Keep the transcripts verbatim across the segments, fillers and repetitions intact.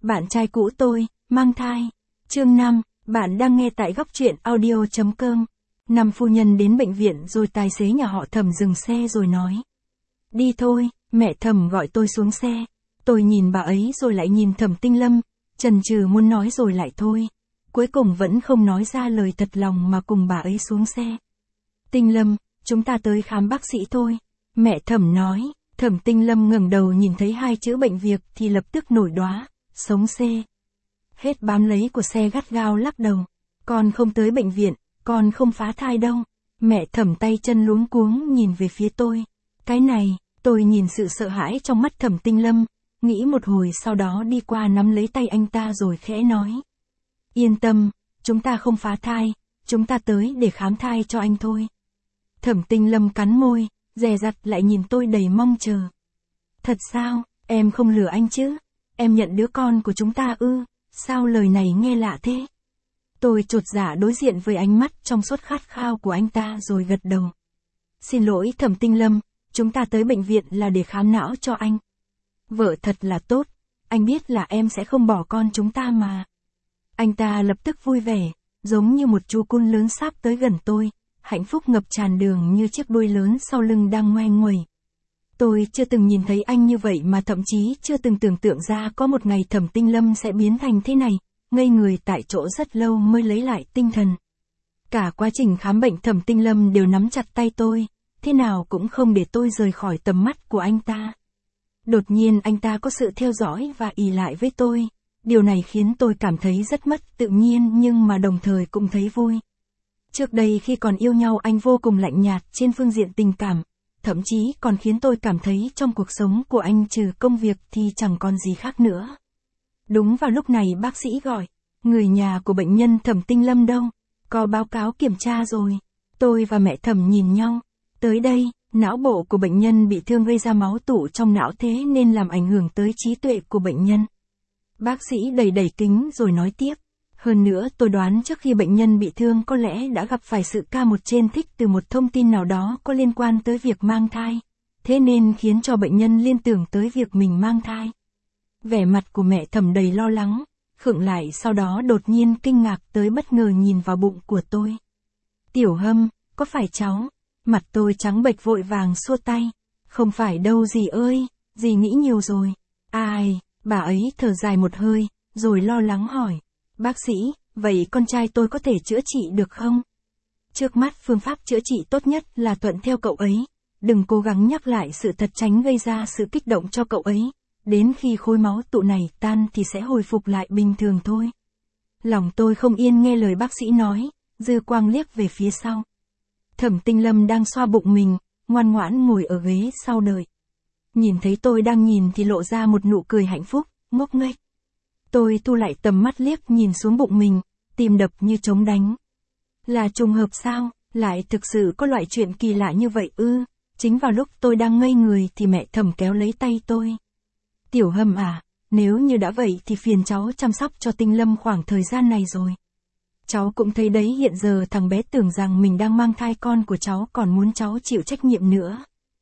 Bạn trai cũ tôi, mang thai. Chương năm, bạn đang nghe tại góc truyện audio chấm com. Năm phu nhân đến bệnh viện rồi tài xế nhà họ Thẩm dừng xe rồi nói. Đi thôi, mẹ Thẩm gọi tôi xuống xe. Tôi nhìn bà ấy rồi lại nhìn Thẩm Tinh Lâm, chần chừ muốn nói rồi lại thôi. Cuối cùng vẫn không nói ra lời thật lòng mà cùng bà ấy xuống xe. Tinh Lâm, chúng ta tới khám bác sĩ thôi. Mẹ Thẩm nói. Thẩm Tinh Lâm ngẩng đầu nhìn thấy hai chữ bệnh việc thì lập tức nổi đoá, sống xê. Hết bám lấy của xe gắt gao lắc đầu. Con không tới bệnh viện, con không phá thai đâu. Mẹ Thẩm tay chân luống cuống nhìn về phía tôi. Cái này, tôi nhìn sự sợ hãi trong mắt Thẩm Tinh Lâm, nghĩ một hồi sau đó đi qua nắm lấy tay anh ta rồi khẽ nói. Yên tâm, chúng ta không phá thai, chúng ta tới để khám thai cho anh thôi. Thẩm Tinh Lâm cắn môi, dè dặt lại nhìn tôi đầy mong chờ. Thật sao, em không lừa anh chứ? Em nhận đứa con của chúng ta ư? Sao lời này nghe lạ thế? Tôi chột dạ đối diện với ánh mắt trong suốt khát khao của anh ta rồi gật đầu. Xin lỗi Thẩm Tinh Lâm, chúng ta tới bệnh viện là để khám não cho anh. Vợ thật là tốt, anh biết là em sẽ không bỏ con chúng ta mà. Anh ta lập tức vui vẻ, giống như một chú cún lớn sắp tới gần tôi, hạnh phúc ngập tràn đường như chiếc đuôi lớn sau lưng đang ngoe nguẩy. Tôi chưa từng nhìn thấy anh như vậy mà thậm chí chưa từng tưởng tượng ra có một ngày Thẩm Tinh Lâm sẽ biến thành thế này, ngây người tại chỗ rất lâu mới lấy lại tinh thần. Cả quá trình khám bệnh Thẩm Tinh Lâm đều nắm chặt tay tôi, thế nào cũng không để tôi rời khỏi tầm mắt của anh ta. Đột nhiên anh ta có sự theo dõi và ỷ lại với tôi, điều này khiến tôi cảm thấy rất mất tự nhiên nhưng mà đồng thời cũng thấy vui. Trước đây khi còn yêu nhau anh vô cùng lạnh nhạt trên phương diện tình cảm, thậm chí còn khiến tôi cảm thấy trong cuộc sống của anh trừ công việc thì chẳng còn gì khác nữa. Đúng vào lúc này bác sĩ gọi, người nhà của bệnh nhân Thẩm Tinh Lâm đâu? Có báo cáo kiểm tra rồi. Tôi và mẹ Thẩm nhìn nhau. Tới đây, não bộ của bệnh nhân bị thương gây ra máu tụ trong não thế nên làm ảnh hưởng tới trí tuệ của bệnh nhân. Bác sĩ đẩy đẩy kính rồi nói tiếp. Hơn nữa tôi đoán trước khi bệnh nhân bị thương có lẽ đã gặp phải sự ca một trên thích từ một thông tin nào đó có liên quan tới việc mang thai. Thế nên khiến cho bệnh nhân liên tưởng tới việc mình mang thai. Vẻ mặt của mẹ Thẩm đầy lo lắng, khựng lại sau đó đột nhiên kinh ngạc tới bất ngờ nhìn vào bụng của tôi. Tiểu Hâm, có phải cháu? Mặt tôi trắng bệch vội vàng xua tay. Không phải đâu dì ơi, dì nghĩ nhiều rồi. Ai, bà ấy thở dài một hơi, rồi lo lắng hỏi. Bác sĩ, vậy con trai tôi có thể chữa trị được không? Trước mắt phương pháp chữa trị tốt nhất là thuận theo cậu ấy. Đừng cố gắng nhắc lại sự thật tránh gây ra sự kích động cho cậu ấy. Đến khi khối máu tụ này tan thì sẽ hồi phục lại bình thường thôi. Lòng tôi không yên nghe lời bác sĩ nói, dư quang liếc về phía sau. Thẩm Tinh Lâm đang xoa bụng mình, ngoan ngoãn ngồi ở ghế sau đợi. Nhìn thấy tôi đang nhìn thì lộ ra một nụ cười hạnh phúc, ngốc nghếch. Tôi thu lại tầm mắt liếc nhìn xuống bụng mình, tim đập như trống đánh. Là trùng hợp sao, lại thực sự có loại chuyện kỳ lạ như vậy ư? Chính vào lúc tôi đang ngây người thì mẹ Thẩm kéo lấy tay tôi. Tiểu Hâm à, nếu như đã vậy thì phiền cháu chăm sóc cho Tinh Lâm khoảng thời gian này rồi. Cháu cũng thấy đấy, hiện giờ thằng bé tưởng rằng mình đang mang thai con của cháu còn muốn cháu chịu trách nhiệm nữa.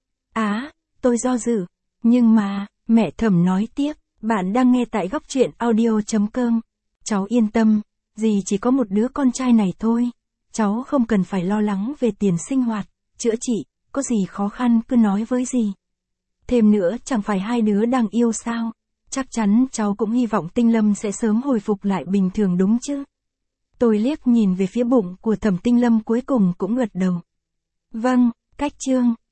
Á, tôi do dự. Nhưng mà, mẹ Thẩm nói tiếp, bạn đang nghe tại góc truyện audio chấm com. Cháu yên tâm, dì chỉ có một đứa con trai này thôi. Cháu không cần phải lo lắng về tiền sinh hoạt, chữa trị, có gì khó khăn cứ nói với dì. Thêm nữa chẳng phải hai đứa đang yêu sao? Chắc chắn cháu cũng hy vọng Tinh Lâm sẽ sớm hồi phục lại bình thường đúng chứ? Tôi liếc nhìn về phía bụng của Thẩm Tinh Lâm cuối cùng cũng gật đầu. Vâng, cách chương.